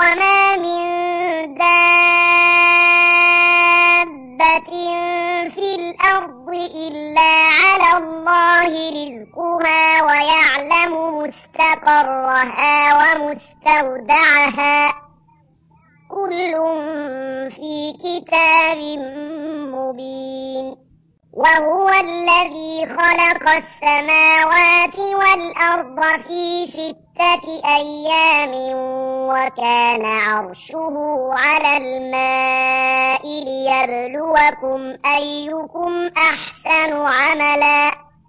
وما من دابة في الأرض إلا على الله رزقها ويعلم مستقرها ومستودعها كل في كتاب مبين. وهو الذي خلق السماوات والأرض في 6 أيام وكان عرشه على الماء ليبلوكم أيكم أحسن عملا.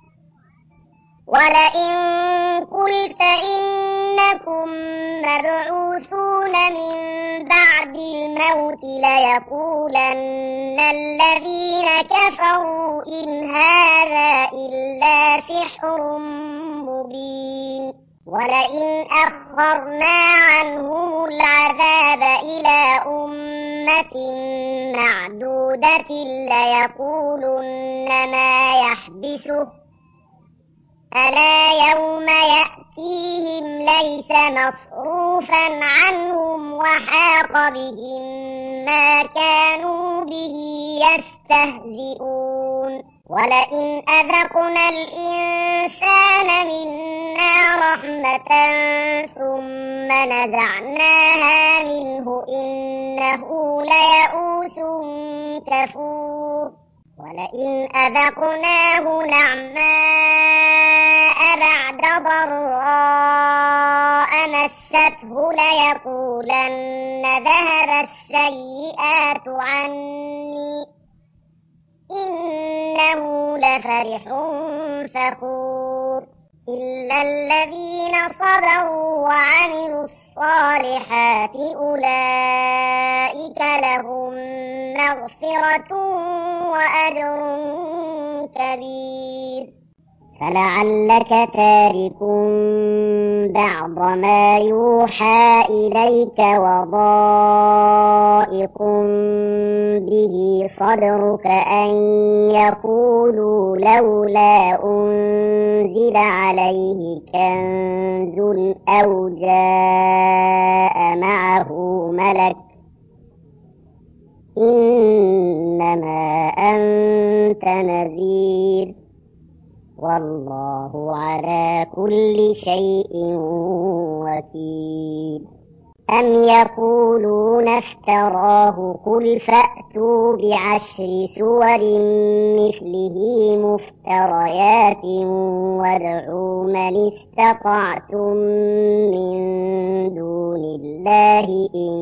ولئن قلت إنكم مبعوثون من بعد الموت ليقولن الذين كفروا إن هذا إلا سحر مبين. ولئن أخرنا عنهم العذاب إلى أمة معدودة ليقولن ما يحبسه ألا يوم يأتيهم ليس مصروفا عنهم وحاق بهم ما كانوا به يستهزئون. ولئن أذقنا الإنسان منا رحمة ثم نزعناها منه إنه ليئوس كفور. ولئن أذقناه نعماء بعد ضراء مسته ليقولن ذهب السيئات عني إنه لفرح فخور. إلا الذين صبروا وعملوا الصالحات أولئك لهم مغفرة وأجر كبير. فلعلك تارك بعض ما يوحى إليك وضائق به صدرك أن يقولوا لولا أنزل عليه كنز أو جاء معه ملك إنما أنت نذير والله على كل شيء وكيل. أم يقولون افتراه قل فأتوا ب10 سور مثله مفتريات وادعوا من استطعتم من دون الله إن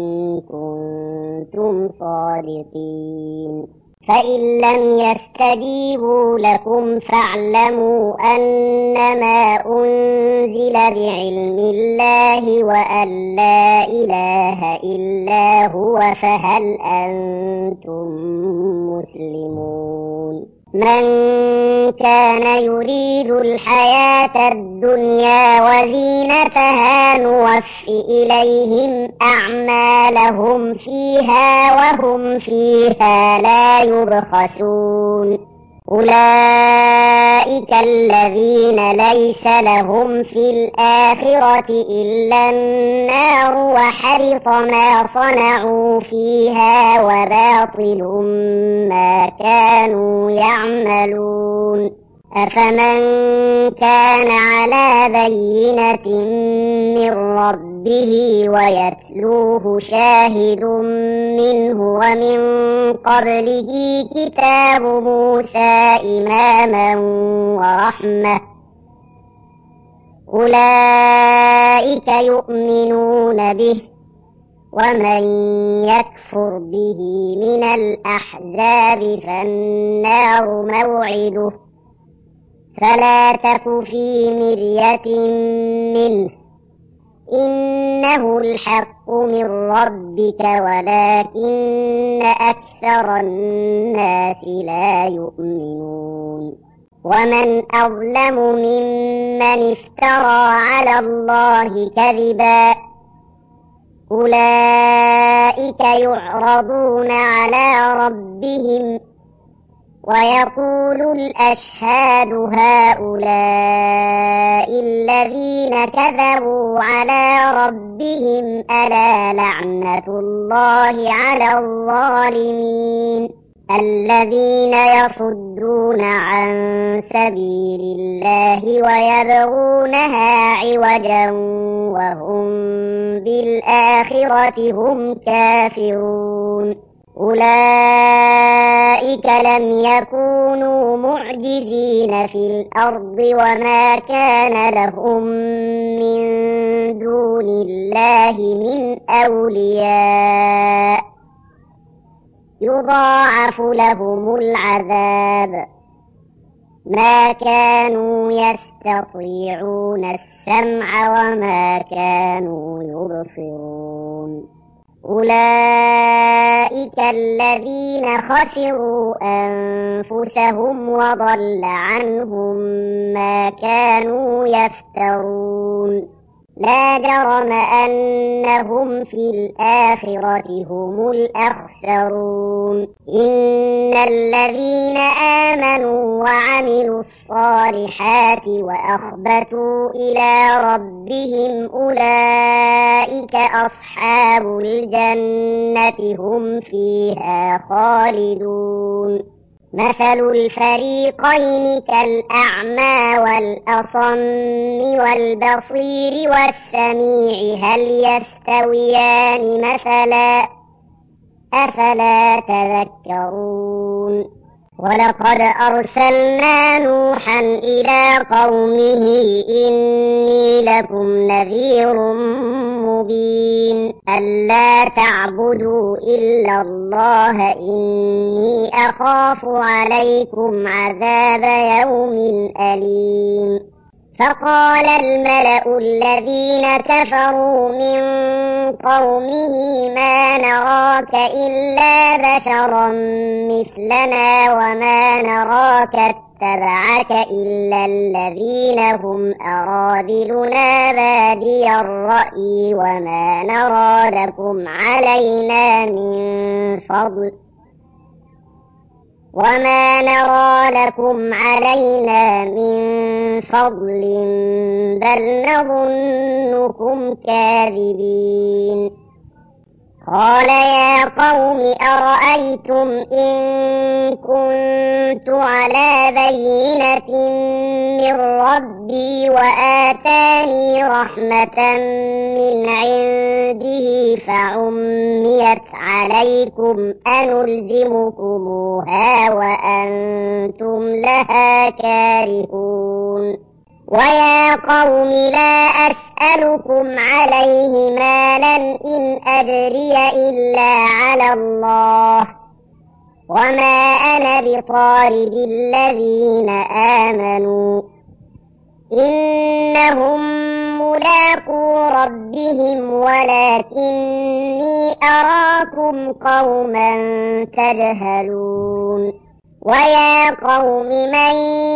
كنتم صادقين. فإن لم يستجيبوا لكم فاعلموا أنما أنزل بعلم الله وأن لا إله إلا هو فهل أنتم مسلمون. من كان يريد الحياة الدنيا وزينتها نوف إليهم أعمالهم فيها وهم فيها لا يبخسون. أولئك الذين ليس لهم في الآخرة إلا النار وحرط ما صنعوا فيها وباطل ما كانوا يعملون. أفمن كان على بينة من ربه ويتلوه شاهد منه ومن قبله كتاب موسى إماما ورحمة أولئك يؤمنون به. ومن يكفر به من الأحزاب فالنار موعده فلا تك في مرية منه إنه الحق من ربك ولكن أكثر الناس لا يؤمنون. ومن أظلم ممن افترى على الله كذبا أولئك يعرضون على ربهم ويقول الأشهاد هؤلاء الذين كذبوا على ربهم ألا لعنة الله على الظالمين الذين يصدون عن سبيل الله ويبغونها عوجا وهم بالآخرة هم كافرون أولئك لم يكونوا معجزين في الأرض وما كان لهم من دون الله من أولياء يضاعف لهم العذاب ما كانوا يستطيعون السمع وما كانوا يبصرون أولئك الذين خسروا أنفسهم وضل عنهم ما كانوا يفترون لا جرم أنهم في الآخرة هم الأخسرون إن الذين آمنوا وعملوا الصالحات وأخبتوا إلى ربهم أولئك أصحاب الجنة هم فيها خالدون مثل الفريقين كالأعمى والأصم والبصير والسميع هل يستويان مثلا أفلا تذكرون ولقد أرسلنا نوحا إلى قومه إني لكم نذير مبين ألا تعبدوا إلا الله إني أخاف عليكم عذاب يوم أليم فقال الملأ الذين كفروا من قومه ما نراك إلا بشرا مثلنا وما نراك اتبعك إلا الذين هم أراذلنا بادي الرأي وما نرى لكم علينا من فضل بل نظنكم كاذبين قال يا قوم أرأيتم إن كنت على بينة من ربي وآتاني رحمة من عنده فعميت عليكم أنلزمكموها وأنتم لها كارهون ويا قوم لا أسألكم عليه مالا إن أجري إلا على الله وما أنا بطارد الذين آمنوا إنهم ملاقو ربهم ولكني أراكم قوما تجهلون ويا قوم من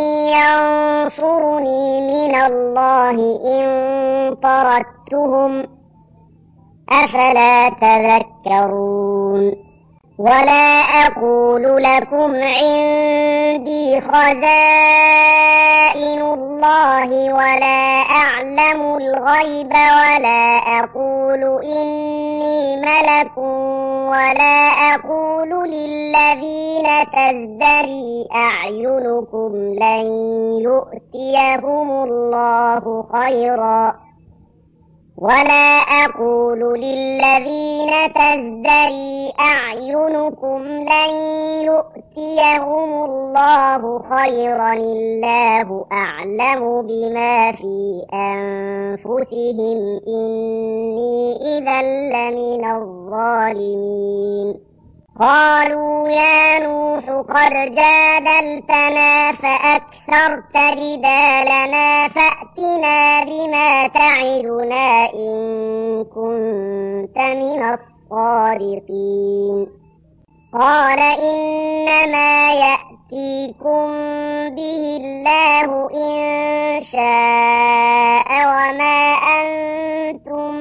ينصرني من الله إن طردتهم أفلا تذكرون ولا أقول لكم عندي خزائن الله ولا أعلم الغيب ولا أقول إني ملك ولا أقول للذين تزدري أعينكم لن يؤتيهم الله خيرا ولا أقول للذين تزدري أعينكم لن يؤتيهم الله خيرا الله أعلم بما في أنفسهم إني إذا لمن الظالمين قالوا يا نوح قد جادلتنا فأكثرت جدالنا فأتنا بما تعدنا إن كنت من الصادقين قال إنما يأتيكم به الله إن شاء وما أنتم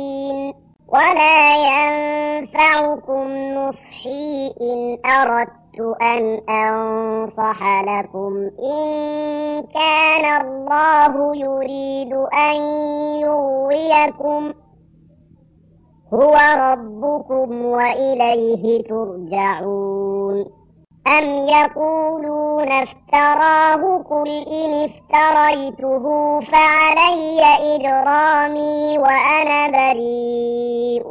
بمعجزين ولا ينفعكم نصحي إن أردت أردت أن أنصح لكم إن كان الله يريد أن يغويكم هو ربكم وإليه ترجعون. أم يقولون افتراه قل إن افتريته فعلي إجرامي وأنا بريء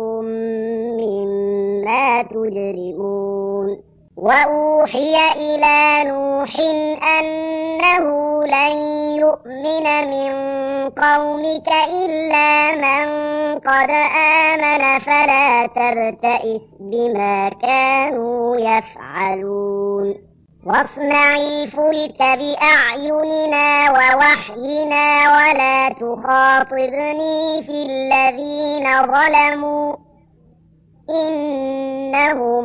مما تجرمون. وأوحي إلى نوح أنه لن يؤمن من قومك إلا من قد آمن فلا تبتئس بما كانوا يفعلون. واصنع الفلك بأعيننا ووحينا ولا تخاطبني في الذين ظلموا إنهم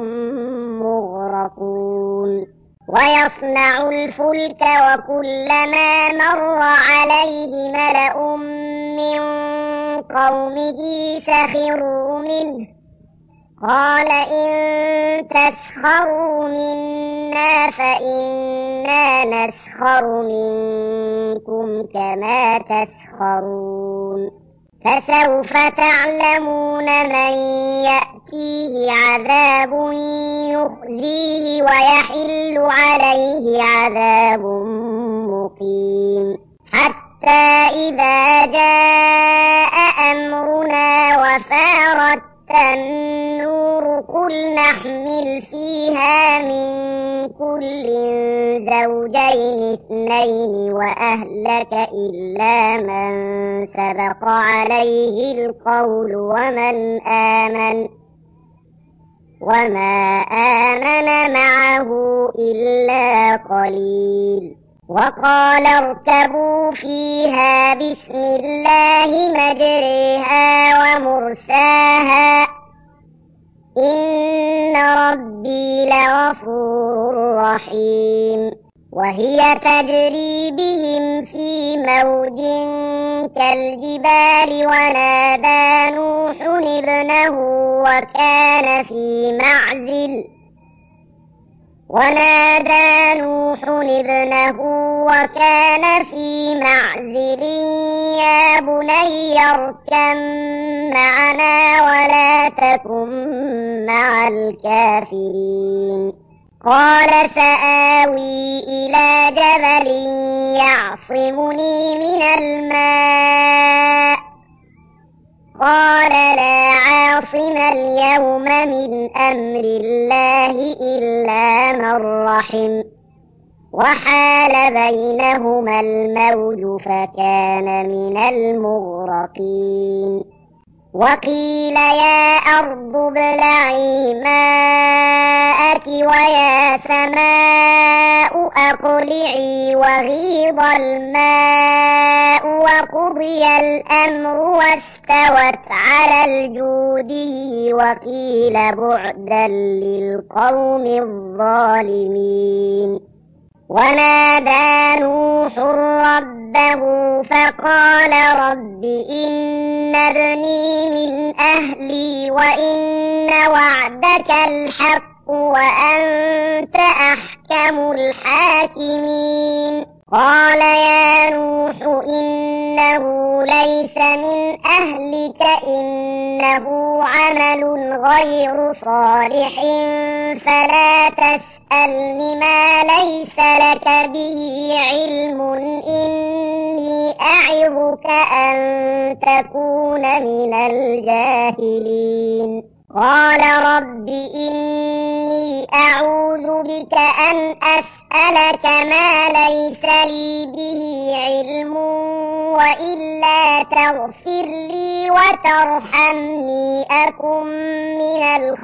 مغرقون. ويصنع الفلك وكلما مر عليه ملأ من قومه سخروا منه قال إن تسخروا منا فإنا نسخر منكم كما تسخرون. فسوف تعلمون من يأتيه عذاب يخزيه ويحل عليه عذاب مقيم. حتى إذا جاء أمرنا وفارت النور قل نحمل فيها من كل زوجين اثنين وأهلك إلا من سبق عليه القول وما آمن معه إلا قليل. وقال اركبوا فيها بسم الله مجريها ومرساها إن ربي لغفور رحيم. وهي تجري بهم في موج كالجبال ونادى نوح ابنه وكان في معزل يا بني اركب معنا ولا تكن مع الكافرين. قال سآوي إلى جبل يعصمني من الماء قال لا عاصم اليوم من أمر الله إلا من رحم وحال بينهما الموج فكان من المغرقين. وقيل يا أرض ابلعي ماءك ويا سماء أقلعي وغيض الماء وقضي الأمر واستوت على الجود وقيل بعدا للقوم الظالمين. ونادى نوح ربه فقال رب إن ابني من أهلي وإن وعدك الحق وأنت أحكم الحاكمين. قال يا نوح إنه ليس من أهلك إنه عمل غير صالح فلا تسألني ما ليس لك به علم إني أعظك أن تكون من الجاهلين. قال رب إني أعوذ بك أن أسألك ما ليس لي به علم وإلا تغفر لي وترحمني أكن من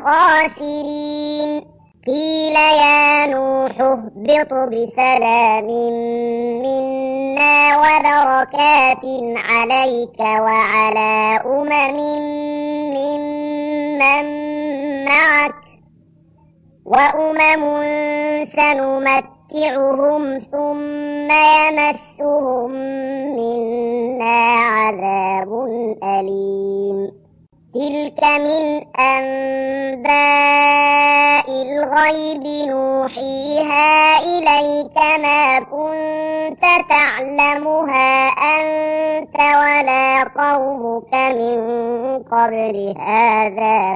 الخاسرين. قيل يا نوح اهبط بسلام منا وبركات عليك وعلى ممن معك وأمم سنمتعهم ثم يمسهم منا عذاب أليم. تلك من أنباء الغيب نوحيها إليك ما كنت تعلمها أنت ولا قومك من قبل هذا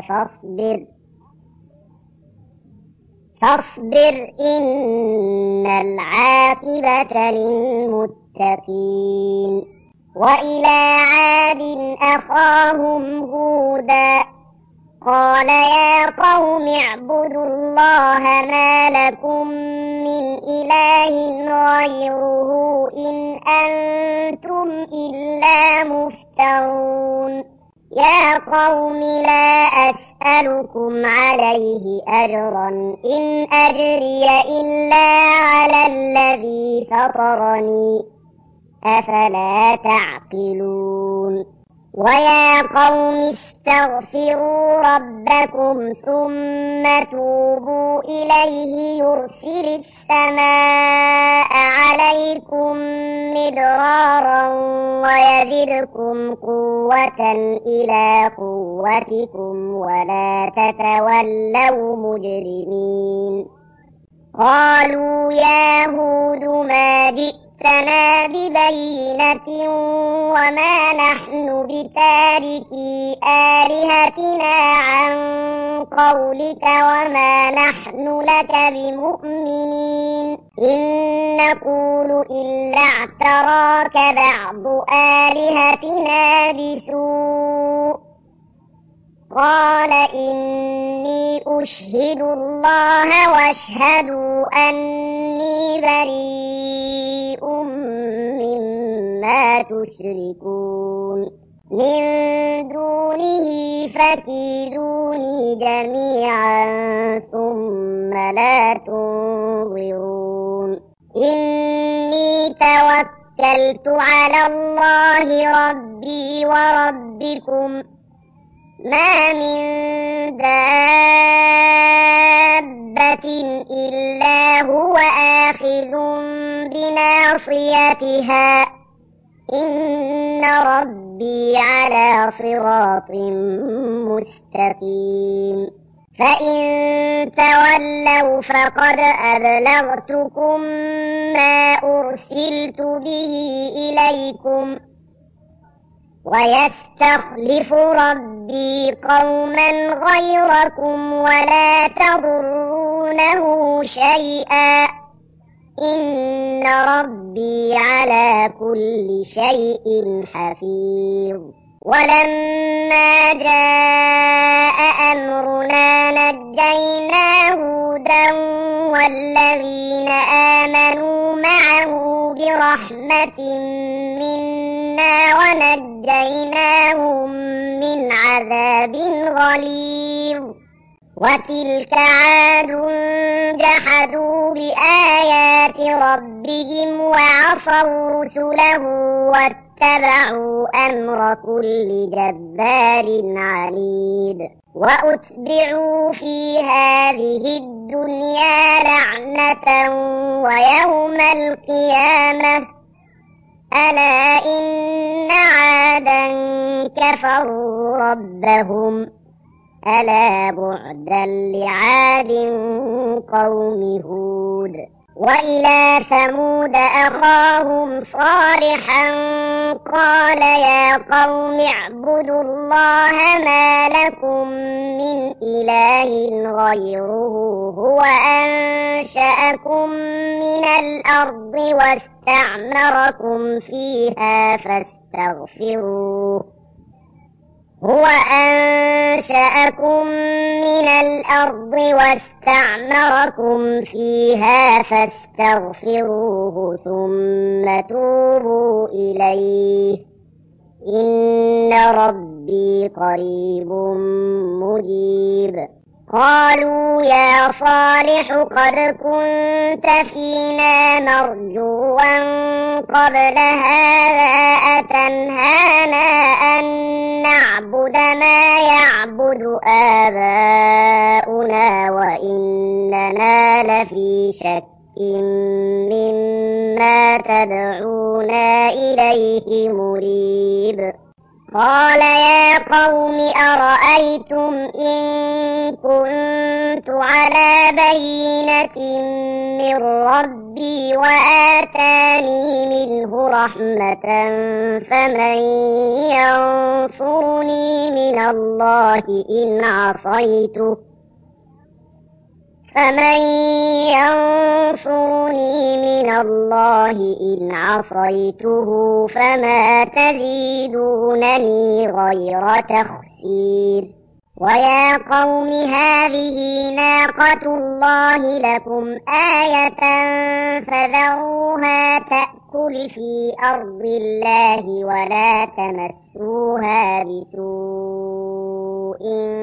فاصبر إن العاقبة للمتقين. وإلى عاد أخاهم هودا قال يا قوم اعبدوا الله ما لكم من إله غيره إن أنتم إلا مفترون. يا قوم لا أسألكم عليه أجرا إن أجري إلا على الذي فطرني أفلا تعقلون. ويا قوم استغفروا ربكم ثم توبوا إليه يرسل السماء عليكم مدرارا ويزدكم قوة إلى قوتكم ولا تتولوا مجرمين. قالوا يا هود ما جئتنا ببينة وما نحن بتاركي آلهتنا عن قولك وما نحن لك بمؤمنين إن نقول إلا اعتراك بعض آلهتنا بسوء. قال إني أشهد الله واشهدوا أني بريء مما تشركون من دونه فكيدوني جميعا ثم لا تنظرون. إني توكلت على الله ربي وربكم ما من دابة إلا هو آخذ بناصيتها إن ربي على صراط مستقيم. فإن تولوا فقد أبلغتكم ما أرسلت به إليكم ويستخلف ربي قوما غيركم ولا تضرونه شيئا إن ربي على كل شيء حفيظ. ولما جاء أمرنا نجينا هودا والذين آمنوا معه برحمة منا ونجيناهم من عذاب غليظ. وتلك عاد جحدوا بآيات ربهم وعصوا رسله واتبعوا أمر كل جبار عنيد. وأتبعوا في هذه الدنيا لعنة ويوم القيامة ألا إن عادا كفروا ربهم ألا بعدا لعاد قوم هود. وإلى ثمود أخاهم صالحا قال يا قوم اعبدوا الله ما لكم من إله غيره هو أنشأكم من الأرض واستعمركم فيها فاستغفروه ثم توبوا إليه إن ربي قريب مجيب. قالوا يا صالح قد كنت فينا مرجوا قبل هذا أتنهانا أن نعبد ما يعبد آباؤنا وإننا لفي شك مما تدعونا إليه مريب. قال يا قوم أرأيتم إن كنت على بينة من ربي وآتاني منه رحمة فمن ينصرني من الله إن عصيته فمن ينصرني من الله إن عصيته فما تزيدونني غير تخسير ويا قوم هذه ناقة الله لكم آية فذروها تأكل في أرض الله ولا تمسوها بسوء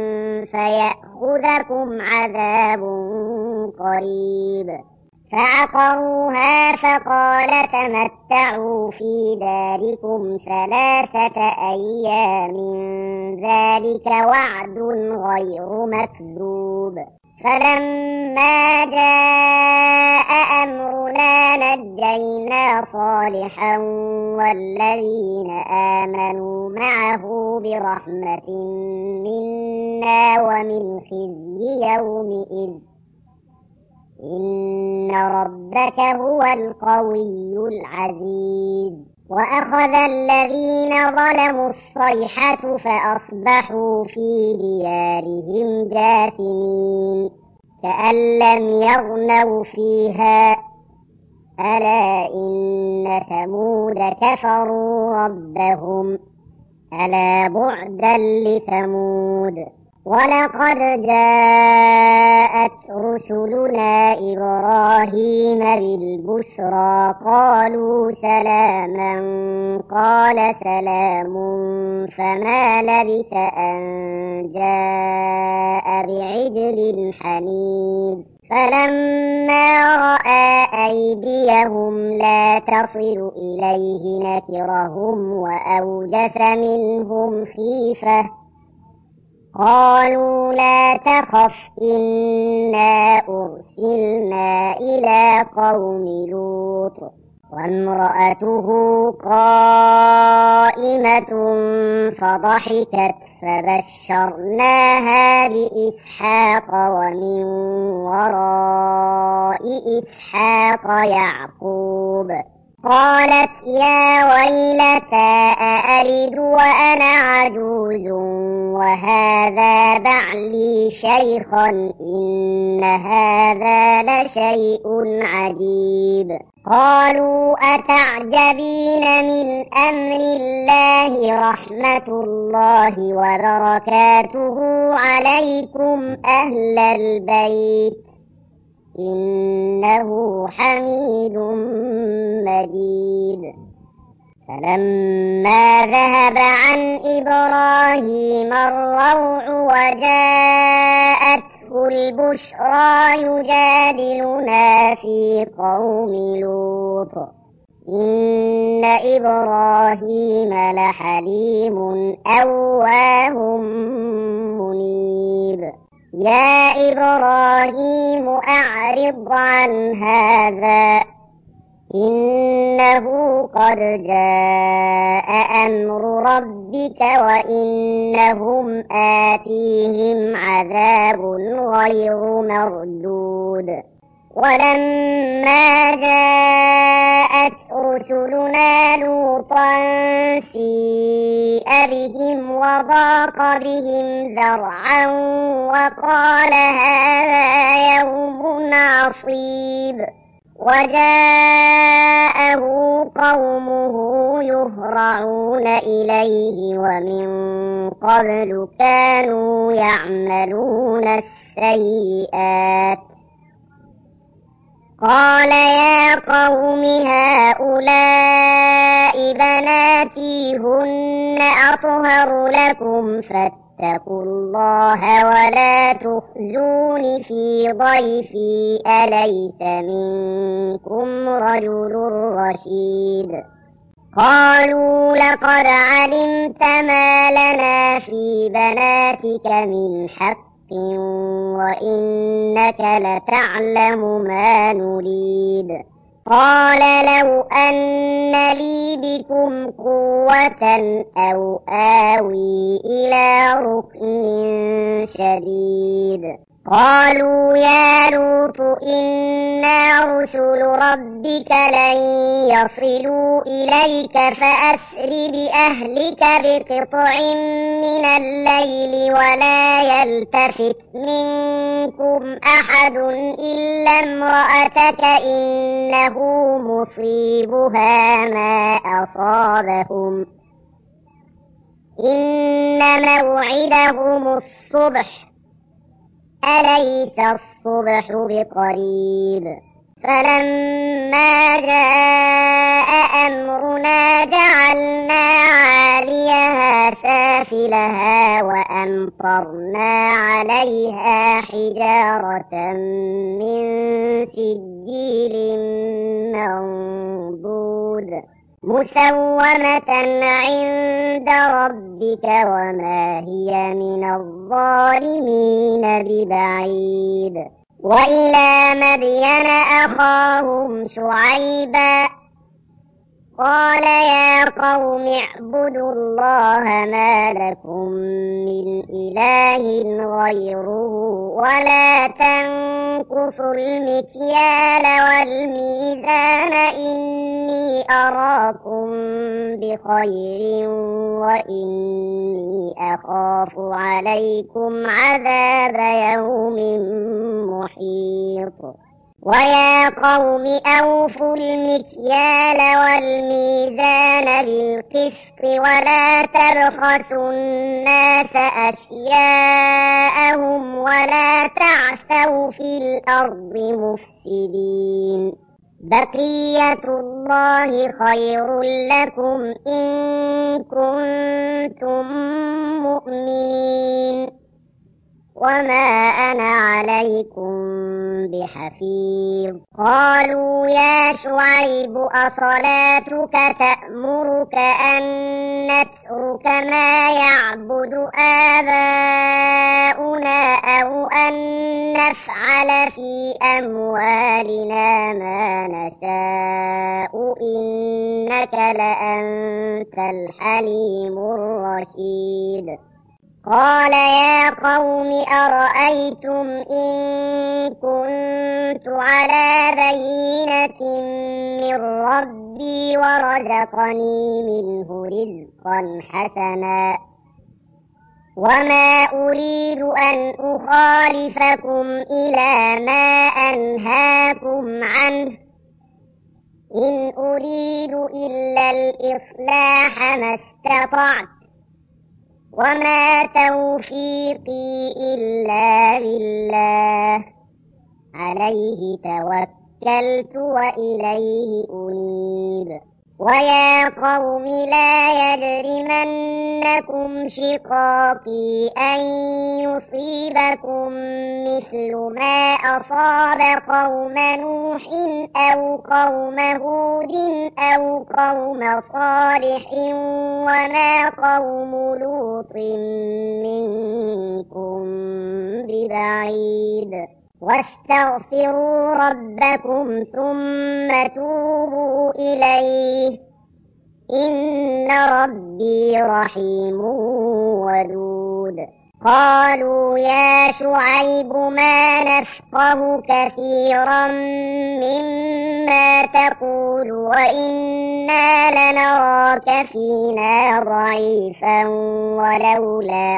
فيأخذكم عذاب قريب فعقروها فقال تمتعوا في داركم 3 أيام ذلك وعد غير مكذوب فلما جاء أمرنا نجينا صالحا والذين آمنوا معه برحمة منا ومن خزي يومئذ إن ربك هو القوي العزيز وأخذ الذين ظلموا الصيحة فأصبحوا في ديارهم جاثمين كأن لم يغنوا فيها ألا إن ثمود كفروا ربهم ألا بعدا لثمود ولقد جاءت رسلنا إبراهيم بالبشرى قالوا سلاما قال سلام فما لبث أن جاء بعجل حنيذ فلما رأى أيديهم لا تصل إليه نكرهم وأوجس منهم خيفة قالوا لا تخف إنا أرسلنا إلى قوم لوط وامرأته قائمة فضحكت فبشرناها بإسحاق ومن وراء إسحاق يعقوب قالت يا ويلتى أألد وأنا عجوز وهذا بعلي شيخا إن هذا لشيء عجيب قالوا أتعجبين من أمر الله رحمة الله وبركاته عليكم أهل البيت إنه حميد مجيد فلما ذهب عن إبراهيم الروع وجاءته البشرى يجادلنا في قوم لوط إن إبراهيم لحليم أواه منيب يا إبراهيم أعرض عن هذا إنه قد جاء أمر ربك وإنهم آتيهم عذاب غير مردود ولما جاءت رسلنا لوطا سيء بهم وضاق بهم ذرعا وقال هذا يوم عصيب وجاءه قومه يهرعون إليه ومن قبل كانوا يعملون السيئات قال يا قوم هؤلاء بناتي هن أطهر لكم فاتقوا الله ولا تخزون في ضيفي أليس منكم رجل رشيد قالوا لقد علمت ما لنا في بناتك من حق وإنك لتعلم ما نريد قال لو أن لي بكم قوة أو آوي إلى ركن شديد. قالوا يا لوط إنا رسل ربك لن يصلوا إليك فأسر بأهلك بقطع من الليل ولا يلتفت منكم أحد إلا امرأتك إنه مصيبها ما أصابهم إن موعدهم الصبح أليس الصبح بقريب. فلما جاء أمرنا جعلنا عاليها سافلها وأمطرنا عليها حجارة من سجيل منضود مسومة عند ربك وما هي من الظالمين ببعيد. وإلى مدين أخاهم شعيبا قال يا قوم اعبدوا الله ما لكم من إله غيره ولا تنقصوا المكيال والميزان إني أراكم بخير وإني أخاف عليكم عذاب يوم محيط. ويا قوم أوفوا المكيال والميزان بالقسط ولا تبخسوا الناس أشياءهم ولا تعثوا في الأرض مفسدين. بقية الله خير لكم إن كنتم مؤمنين وما أنا عليكم بحفيظ. قالوا يا شعيب أصلاتك تأمرك أن نترك ما يعبد آباؤنا أو أن نفعل في أموالنا ما نشاء إنك لأنت الحليم الرشيد. قال يا قوم أرأيتم إن كنت على بينة من ربي ورزقني منه رزقا حسنا وما أريد أن أخالفكم إلى ما أنهاكم عنه إن أريد إلا الإصلاح ما استطعت وما توفيقي إلا بالله عليه توكلت وإليه أنيب. ويا قوم لا يجرمنكم شقاقي أن يصيبكم مثل ما أصاب قوم نوح أو قوم هود أو قوم صالح وما قوم لوط منكم ببعيد. واستغفروا ربكم ثم توبوا إليه إن ربي رحيم ودود. قالوا يا شعيب ما نفقه كثيرا مما تقول وإنا لنراك فينا ضعيفا ولولا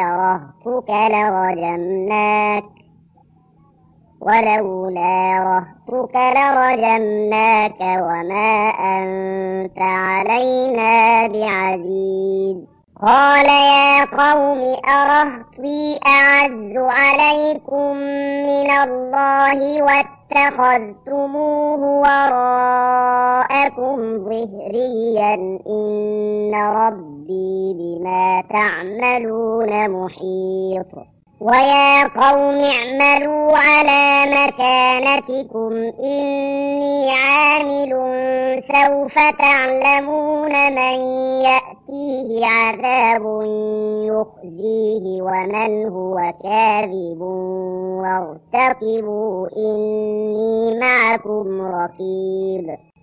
رهطك لرجمناك وما أنت علينا بعزيز. قال يا قوم أرهطي أعز عليكم من الله واتخذتموه وراءكم ظهريا إن ربي بما تعملون محيط. ويا قوم اعملوا على مكانتكم إني عامل سوف تعلمون من يأتيه عذاب يخزيه ومن هو كاذب وارتقبوا إني معكم رقيب.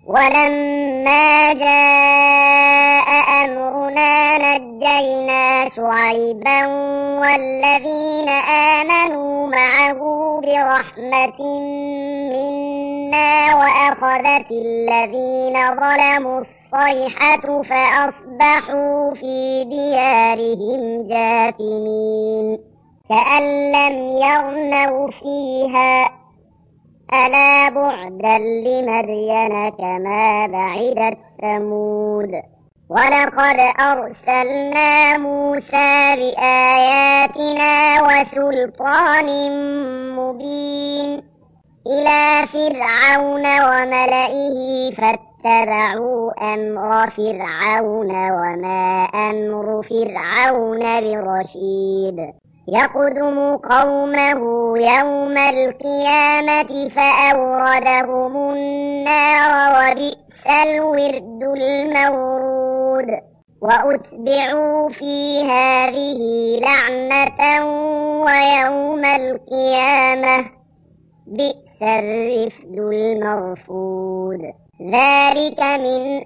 ولما جاء أمرنا نجينا شعيبا والذين آمنوا معه برحمة منا وأخذت الذين ظلموا الصيحة فأصبحوا في ديارهم جاثمين كأن لم يغنوا فيها ألا بعدا لمدين كما بعدت ثمود ولقد أرسلنا موسى بآياتنا وسلطان مبين إلى فرعون وملئه فاتبعوا أمر فرعون وما أمر فرعون برشيد يقدم قومه يوم القيامة فأوردهم النار وبئس الورد المورود وأتبعوا في هذه لعنة ويوم القيامة بئس الرفد المرفود ذلك من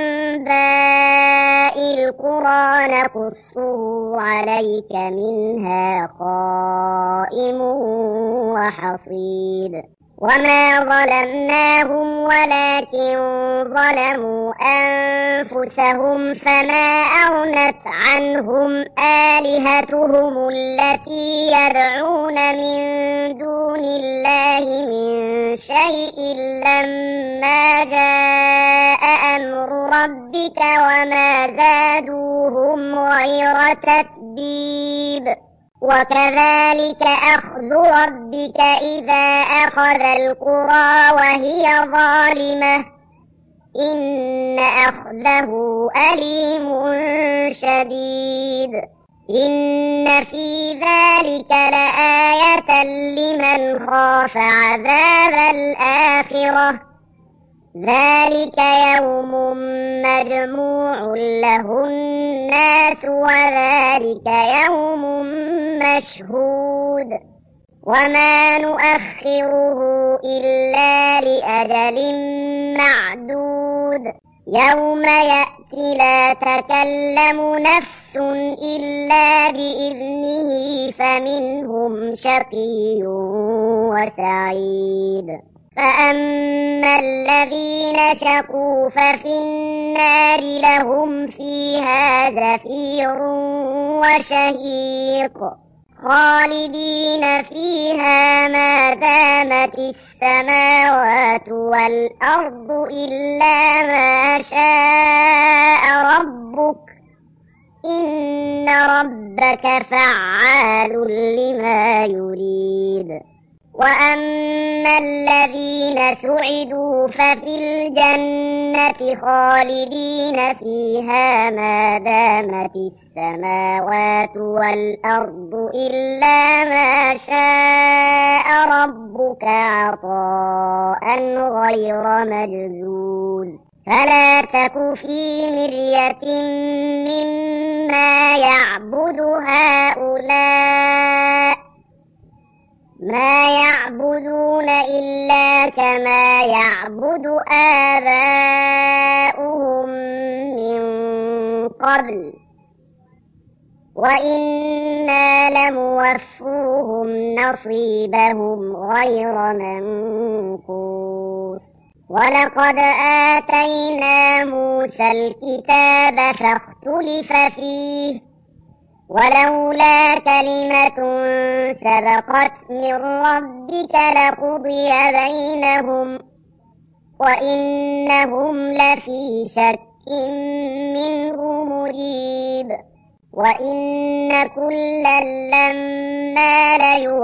أنباء القرى نقصه عليك منها قائم وحصيد وما ظلمناهم ولكن ظلموا أنفسهم فما أغنت عنهم آلهتهم التي يدعون من دون الله من شيء لما جاء أمر ربك وما زادوهم غير تتبيب وكذلك أخذ ربك إذا أخذ القرى وهي ظالمة إن أخذه أليم شديد إن في ذلك لآية لمن خاف عذاب الآخرة ذلك يوم مجموع له الناس وذلك يوم مشهود وما نؤخره إلا لأجل معدود يوم يأتي لا تكلم نفس إلا بإذنه فمنهم شقي وسعيد فأما الذين شقوا ففي النار لهم فيها زفير وشهيق خالدين فيها ما دامت السماوات والأرض إلا ما شاء ربك إن ربك فعال لما يريد وأما الذين سعدوا ففي الجنة خالدين فيها ما دامت السماوات والأرض إلا ما شاء ربك عطاء غير مجذوذ فلا تك في مرية مما يعبد هؤلاء ما يعبدون إلا كما يعبد آباؤهم من قبل وإنا لموفوهم نصيبهم غير منقوص ولقد آتينا موسى الكتاب فاختلف فيه ولولا كلمة سبقت من ربك لقضي بينهم وإنهم لفي شك منه مريب وإن كلا لما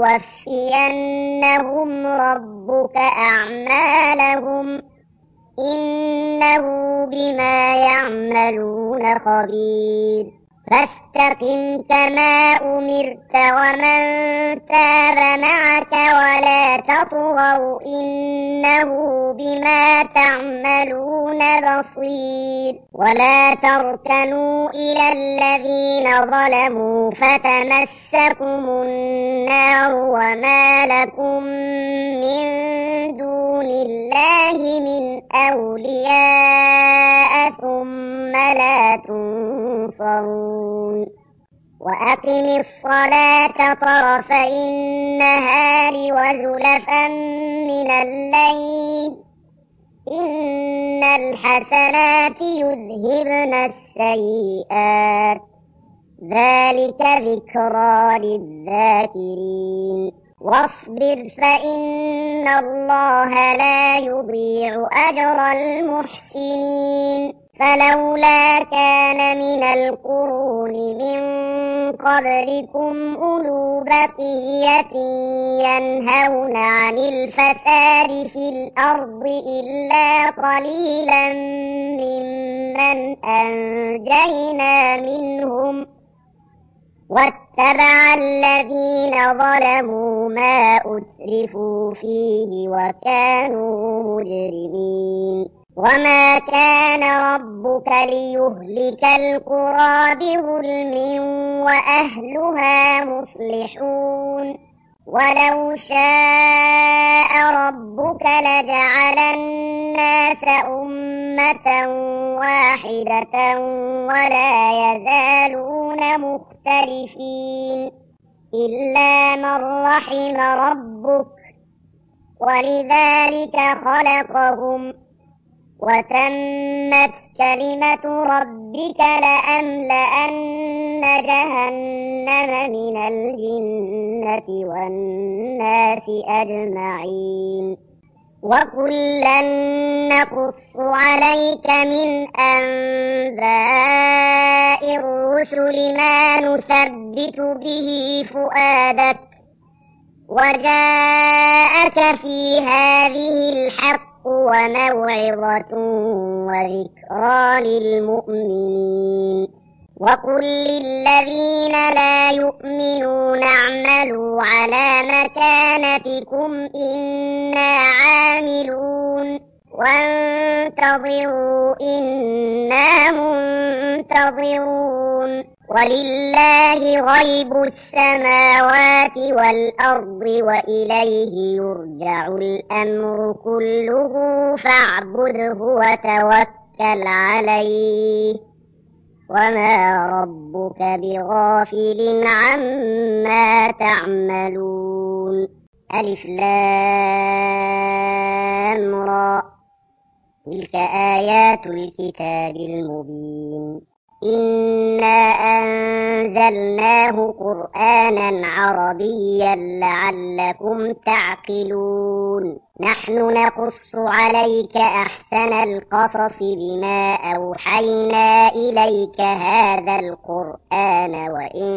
ليوفينهم ربك أعمالهم إنه بما يعملون خبير فاستقم كما أمرت ومن تاب معك ولا تطغوا إنه بما تعملون بصير ولا تركنوا إلى الذين ظلموا فتمسكم النار وما لكم من دون الله من أولياء ثم لا تنصرون وأقم الصلاة طرفي النهار وزلفا من الليل إن الحسنات يذهبن السيئات ذلك ذكرى للذاكرين واصبر فإن الله لا يضيع أجر المحسنين فلولا كان من القرون من قبلكم أولو بقية ينهون عن الفساد في الأرض إلا قليلا ممن أنجينا منهم واتبع الذين ظلموا ما أترفوا فيه وكانوا مجرمين وما كان ربك ليهلك القرى بظلم وأهلها مصلحون ولو شاء ربك لجعل الناس أمة واحدة ولا يزالون مختلفين إلا من رحم ربك ولذلك خلقهم وتمت كلمة ربك لأملأن جهنم من الجنة والناس أجمعين وكلا نقص عليك من أنباء الرسل ما نثبت به فؤادك وجاءك في هذه الحق وموعظة وذكرى للمؤمنين وقل للذين لا يؤمنون اعملوا على مكانتكم إنا عاملون وانتظروا إنا منتظرون ولله غيب السماوات والأرض وإليه يرجع الأمر كله فاعبده وتوكل عليه وما ربك بغافل عما تعملون ألف لام را تلك آيات الكتاب المبين إنا أنزلناه قرآنا عربيا لعلكم تعقلون نحن نقص عليك أحسن القصص بما أوحينا إليك هذا القرآن وإن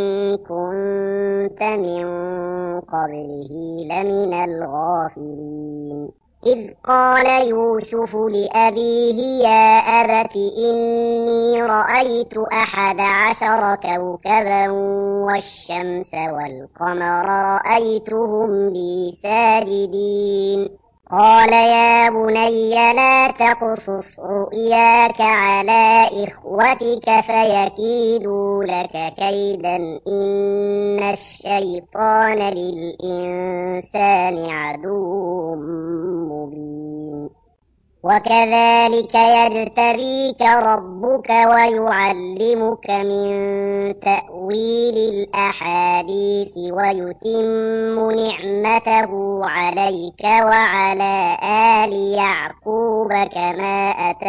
كنت من قبله لمن الغافلين إذ قال يوسف لأبيه يا أبت إني رأيت 11 كوكبا والشمس والقمر رأيتهم لي ساجدين قال يا بني لا تقصص رؤياك على إخوتك فيكيدوا لك كيدا إن الشيطان للإنسان عدو مبين وكذلك يجتبيك ربك ويعلمك من تأويل الأحاديث ويتم نعمته عليك وعلى آل يعقوب كما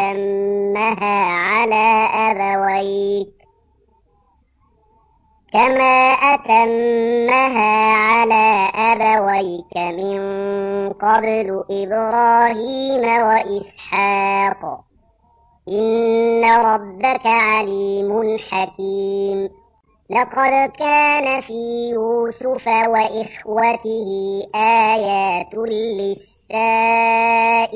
أتمها على أبويك من قبل إبراهيم وإسحاق إن ربك عليم حكيم لقد كان في يوسف وإخوته آيات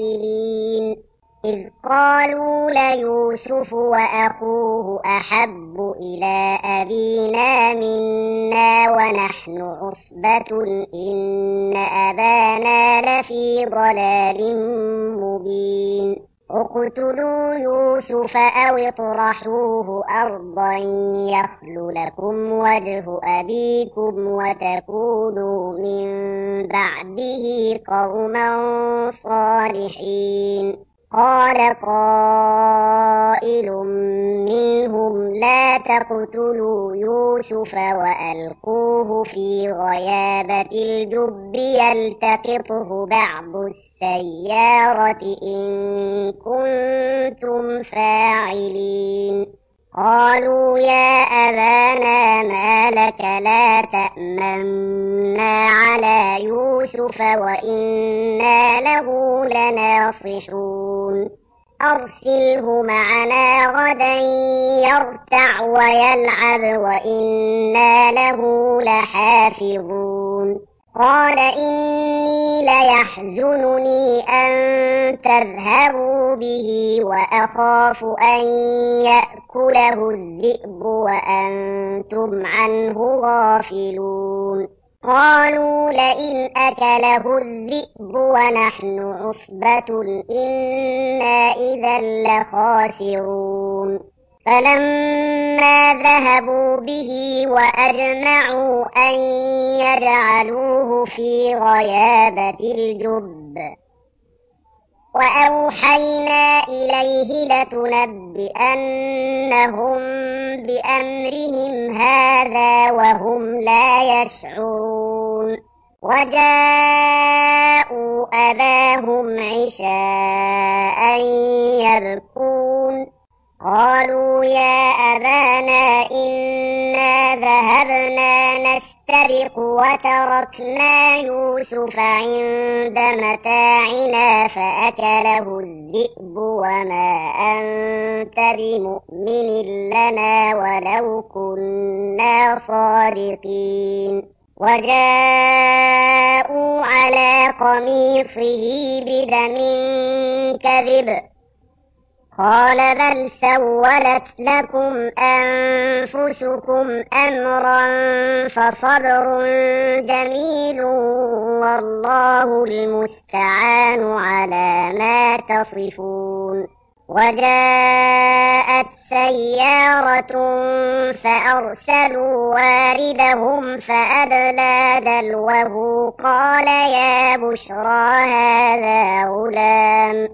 للسائلين إذ قالوا ليوسف وأخوه أحب أحب إلى أبينا منا ونحن عصبة إن أبانا لفي ضلال مبين اقتلوا يوسف أو اطرحوه أرضا يخل لكم وجه أبيكم وتكونوا من بعده قوما صالحين قال قائل منهم لا تقتلوا يوسف وألقوه في غيابة الجب يلتقطه بعض السيارة إن كنتم فاعلين قالوا يا أبانا ما لك لا تأمنا على يوسف وإنا له لناصحون أرسله معنا غدا يرتع ويلعب وإنا له لحافظون قال إني ليحزنني أن تذهبوا به وأخاف أن يأكله الذئب وأنتم عنه غافلون قالوا لئن أكله الذئب ونحن عصبة إنا إذا لخاسرون فلما ذهبوا به وأجمعوا أن يجعلوه في غيابة الجب وأوحينا إليه لتنبئنهم بأمرهم هذا وهم لا يشعرون وجاءوا أباهم عشاء يبكون قالوا يا أبانا إنا ذهبنا نستبق وتركنا يوسف عند متاعنا فأكله الذئب وما أنت بمؤمن لنا ولو كنا صادقين وجاءوا على قميصه بدم كذب قال بل سولت لكم أنفسكم أمرا فصبر جميل والله المستعان على ما تصفون وجاءت سيارة فأرسلوا واردهم فأدلى دلوه قال يا بشرى هذا غلام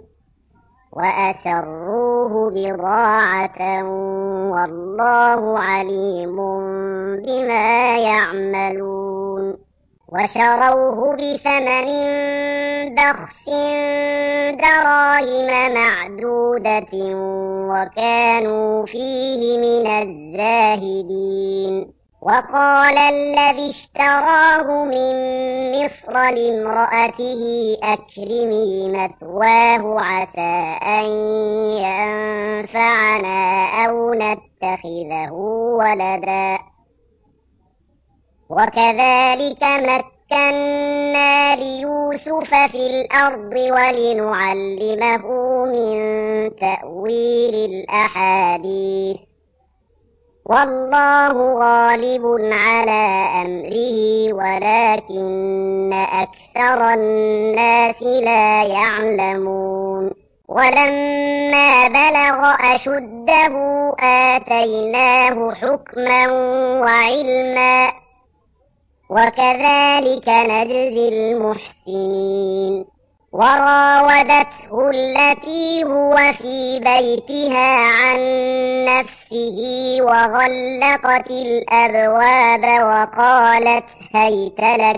وأسروه بضاعة والله عليم بما يعملون وشروه بثمن بخس دراهم معدودة وكانوا فيه من الزاهدين وقال الذي اشتراه من مصر لامرأته أكرمي مثواه عسى أن ينفعنا أو نتخذه ولدا وكذلك مكنا ليوسف في الأرض ولنعلمه من تأويل الأحاديث والله غالب على أمره ولكن أكثر الناس لا يعلمون ولما بلغ أشده آتيناه حكما وعلما وكذلك نجزي المحسنين وراودته التي هو في بيتها عن نفسه وغلقت الأبواب وقالت هيت لك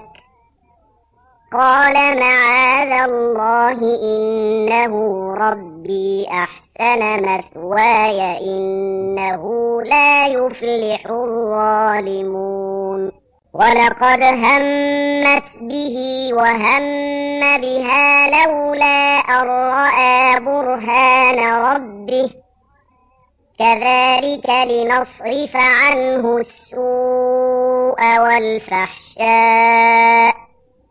قال معاذ الله إنه ربي أحسن مثواي إنه لا يفلح الظالمون ولقد همت به وهم بها لولا أن رأى برهان ربه كذلك لنصرف عنه السوء والفحشاء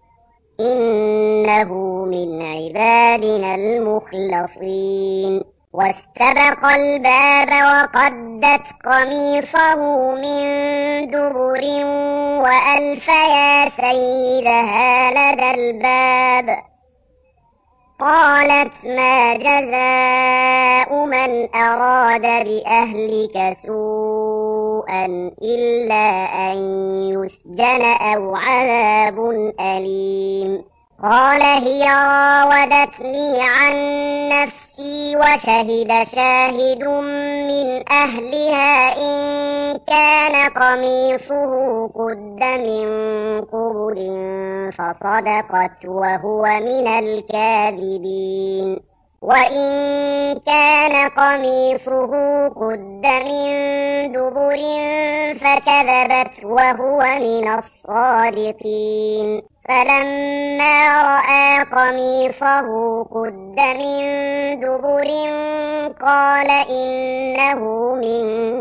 إنه من عبادنا المخلصين واستبق الباب وقدت قميصه من دبر وألف يا سيدها لدى الباب. قالت ما جزاء من أراد بأهلك سوءا إلا أن يسجن أو عذاب أليم. قال هي راودتني عن نفسي وشهد شاهد من أهلها إن كان قميصه قد من قبل فصدقت وهو من الكاذبين. وإن كان قميصه قد من دبر فكذبت وهو من الصادقين. فلما رأى قميصه قد من دبر قال إنه من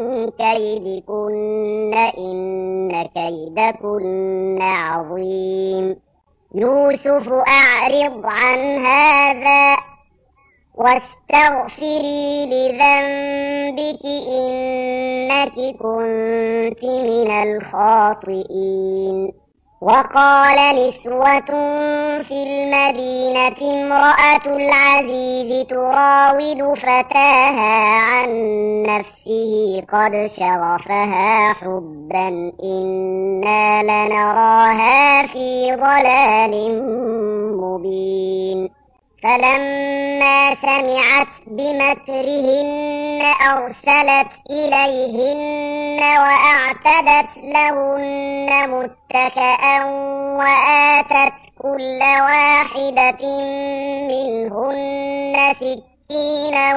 كيدكن إن كيدكن عظيم. يوسف أعرض عن هذا واستغفري لذنبك إنك كنت من الخاطئين. وقال نسوة في المدينة امرأة العزيز تراود فتاها عن نفسه قد شغفها حبا إنا لنراها في ضلال مبين. فلما سمعت بمكرهن أرسلت إليهن وأعتدت لهن متكئا وآتت كل واحدة منهن سكينا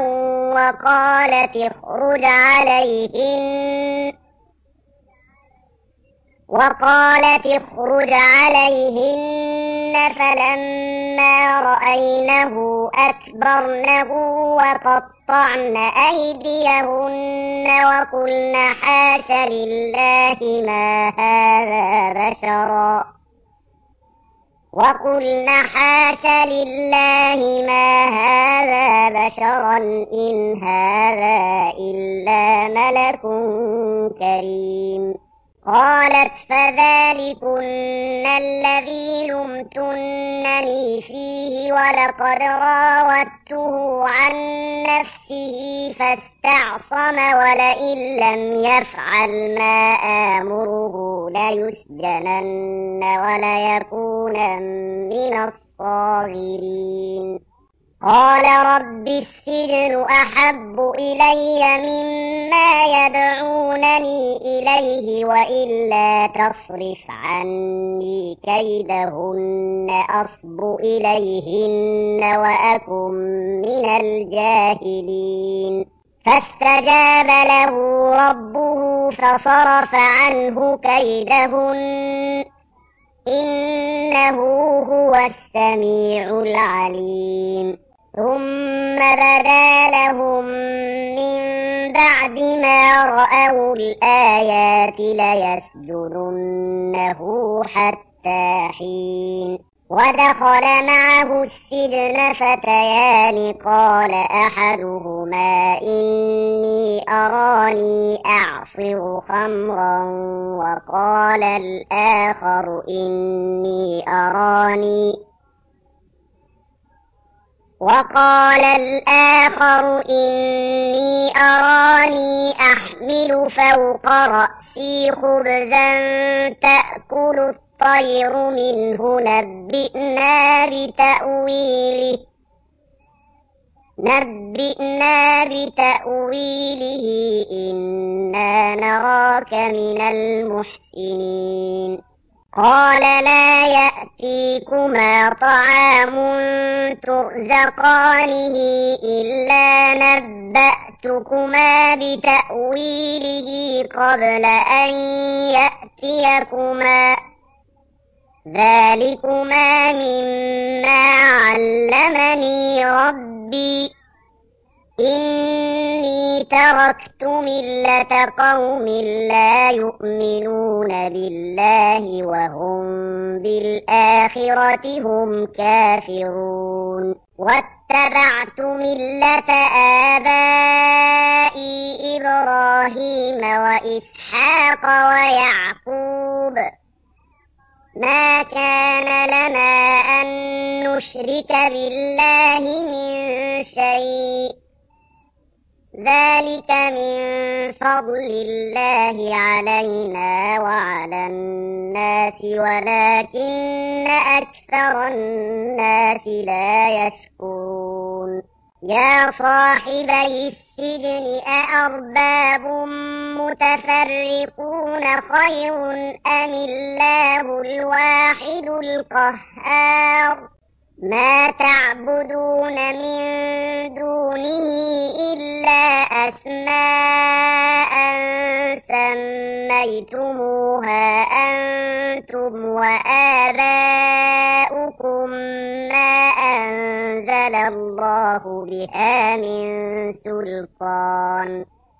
وقالت اخرج عليهن فلما رأينه أكبرنه وقطعن أيديهن وقلن حاش لله ما هذا بشرا إن هذا إلا ملك كريم. قالت فذلكن الذي لمتنني فيه ولقد راودته عن نفسه فاستعصم ولئن لم يفعل ما آمره ليسجنن وليكونن من الصاغرين. قال رب السجن أحب إلي مما يدعونني إليه وإلا تصرف عني كيدهن أصب إليهن وأكن من الجاهلين. فاستجاب له ربه فصرف عنه كيدهن إنه هو السميع العليم. ثم بدا لهم من بعد ما رأوا الآيات ليسجننه حتى حين. ودخل معه السجن فتيان قال أحدهما إني أراني أعصر خمرا وقال الآخر إني أراني أحمل فوق رأسي خبزا تأكل الطير منه نبئنا بتأويله إنا نراك من المحسنين. قال لا يأتيكما طعام ترزقانه إلا نبأتكما بتأويله قبل أن يأتيكما ذلكما مما علمني ربي إني تركت ملة قوم لا يؤمنون بالله وهم بالآخرة هم كافرون. اتبعت ملة آبائي إبراهيم وإسحاق ويعقوب ما كان لنا أن نشرك بالله من شيء ذلك من فضل الله علينا وعلى الناس ولكن أكثر الناس لا يشكرون يا صاحبي السجن أأرباب متفرقون خير أم الله الواحد القهار ما تعبدون من دونه إلا أسماء سميتموها أنتم وآباؤكم ما أنزل الله بها من سلطان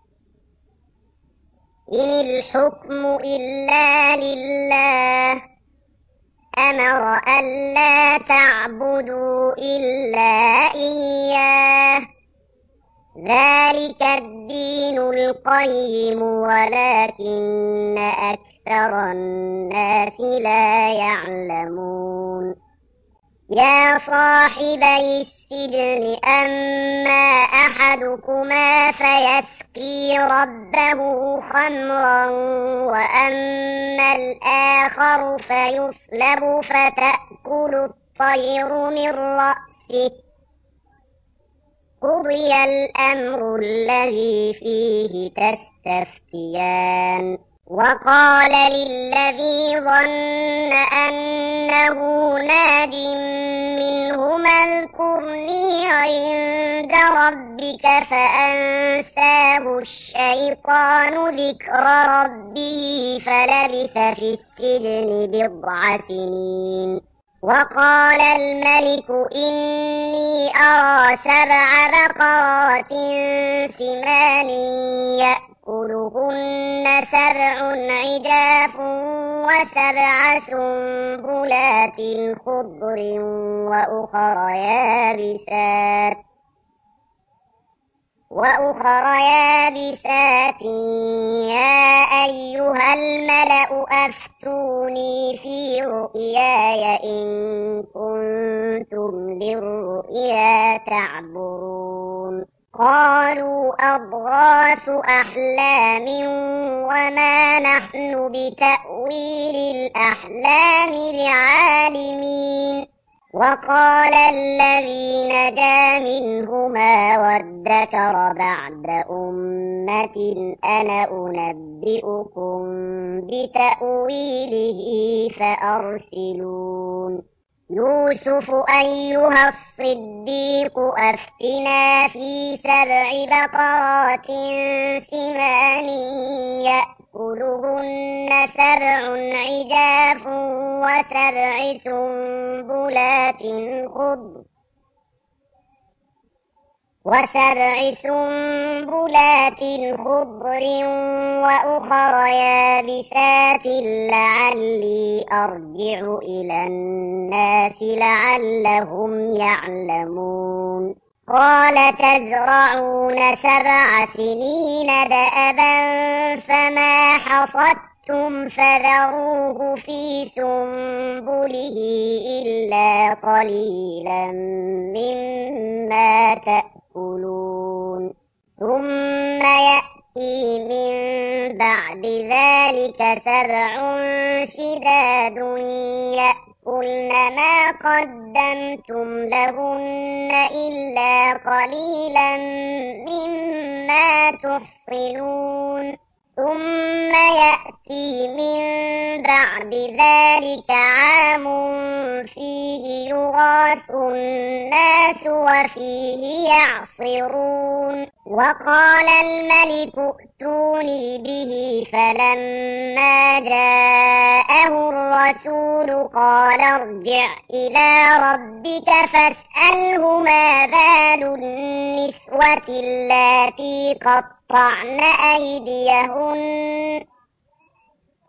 إن الحكم إلا لله أمر ألا تعبدوا إلا إياه ذلك الدين القيم ولكن أكثر الناس لا يعلمون يا صاحبي السجن أما أحدكما فيسقي ربه خمرا وأما الآخر فيصلب فتأكل الطير من رأسه قضي الأمر الذي فيه تستفتيان وقال للذي ظن أنه ناج منهما اذكرني عند ربك فأنساه الشيطان ذكر ربه فلبث في السجن 9 سنين وقال الملك إني أرى 7 بقرات سمان يأكلهن 7 عجاف و7 سنبلات خضر وأخر يابسات يا أيها الملأ أفتوني في رؤياي إن كنتم للرؤيا تعبرون قالوا أضغاث أحلام وما نحن بتأويل الأحلام بعالمين وقال الذي نجا منهما وادكر بعد أمة أنا أنبئكم بتأويله فأرسلون يوسف أيها الصديق أفتنا في 7 بقرات سمان يأكلهن 7 عجاف و7 سنبلات خضر وأخر يابسات لعلي أرجع إلى الناس لعلهم يعلمون قال تزرعون 7 سنين دأبا فما حصدتم فذروه في سنبله إلا قليلا مما تأكلون ثم يأتي من بعد ذلك 7 شداد يأكلن ما قدمتم لهن إلا قليلا مما تحصنون ثم يأتي من بعد ذلك عام فيه يغاث الناس وفيه يعصرون وقال الملك ائتوني به فلما جاءه الرسول قال ارجع إلى ربك فاسأله ما بال النسوة اللاتي قطعن أيديهن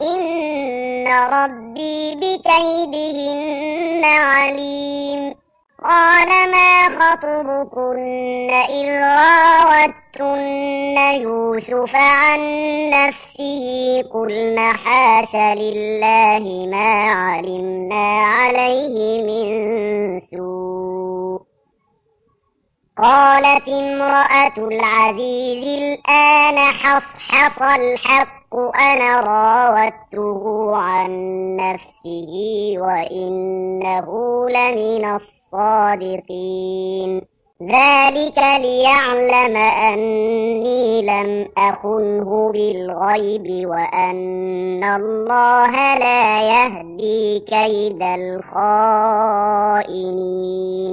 إن ربي بكيدهن عليم قال ما خطبكن إذ راوتن يوسف عن نفسه قلن حاش لله ما علمنا عليه من سوء قالت امرأة العزيز الآن حصحص الحق أنا راودته عن نفسه وإنه لمن الصادقين ذلك ليعلم أني لم أخنه بالغيب وأن الله لا يهدي كيد الخائنين.